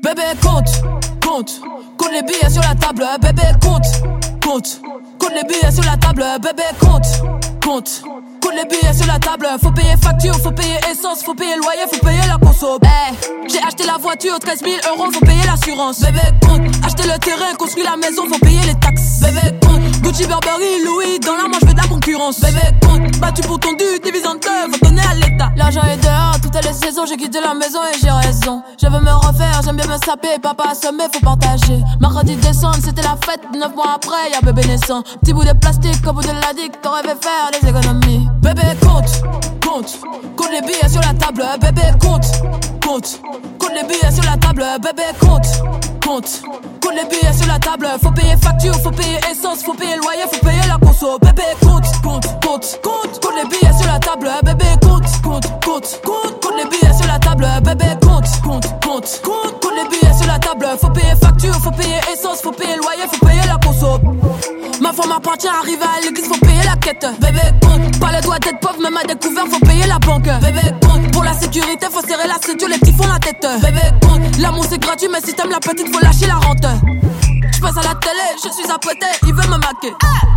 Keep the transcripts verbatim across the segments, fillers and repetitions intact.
Bébé compte, compte, compte les billets sur la table. Bébé compte, compte, compte les billets sur la table. Bébé compte, compte, compte les billets sur la table. Faut payer facture, faut payer essence, faut payer loyer, faut payer la conso. Hey, j'ai acheté la voiture, treize mille euros, faut payer l'assurance. Bébé compte, acheter le terrain, construire la maison, faut payer les taxes. Bébé compte, Gucci, Burberry, Louis, dans la manche, je veux de la concurrence. Bébé compte, battu pour ton dû, divise en deux, faut donner à l'état. L'argent est dehors, toutes les saisons, j'ai quitté la maison et j'ai raison. Je veux me refaire, j'aime bien me saper, papa assommé, faut partager. Mercredi décembre, c'était la fête, neuf mois après, y'a bébé naissant. Petit bout de plastique, au bout de la dick, t'aurais fait faire les économies. Bébé compte, compte, compte les billets sur la table. Bébé compte, compte, compte les billets sur la table. Bébé compte, compte, compte les billets sur la table. Faut payer facture, faut payer essence, faut payer loyer, faut payer la conso. Bébé compte, compte, compte, compte, compte les billets sur la table. Bébé compte, compte, compte, compte, compte les billets sur la table. Bébé compte, compte, compte, compte, compte les billets sur la table. Faut payer facture, faut payer essence, faut payer loyer, faut payer la conso. Ma femme appartient, arrive à l'église, faut payer la quête. Bébé compte, pas le droit d'être pauvre, même à découvert, faut payer la banque. Bébé compte, pour la sécurité, faut serrer la ceinture, les petits font la tête. Bébé compte, l'amour c'est gratuit, mais si t'aimes la petite, faut lâcher la rente. J'passe à la télé, je suis à péter, il veut me maquer.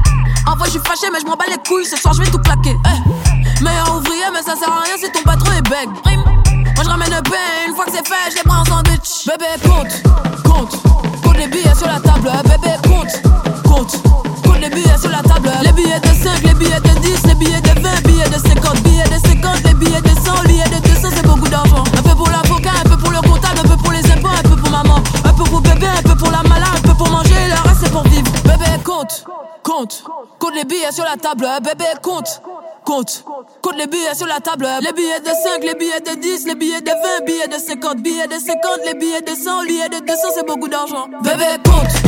En vrai, j'suis fâché, mais j'm'en bats les couilles, ce soir j'vais tout claquer. Meilleur ouvrier, mais ça sert à rien si ton patron est bègue. Moi j'ramène le pain, une fois que c'est fait, j'les prends en sandwich. Bébé compte, compte, compte les billets sur la table. Bébé compte, compte, compte les billets sur la table. Les billets de cinq, les billets de dix, les billets de vingt, billets de cinquante, billets de cinquante, les billets de cent, billets de deux cents, c'est beaucoup d'argent. Un peu pour l'avocat, un peu pour le comptable, un peu pour les impôts, un peu pour maman, un peu pour bébé, un peu pour la malade, un peu pour manger, le reste c'est pour vivre. Bébé compte, compte, compte les billets sur la table. Bébé compte, compte, compte les billets sur la table. Les billets de cinq, les billets de dix, les billets de vingt, billets de cinquante, billets de cinquante, les billets de cent, billets de deux cents, c'est beaucoup d'argent. Bébé compte.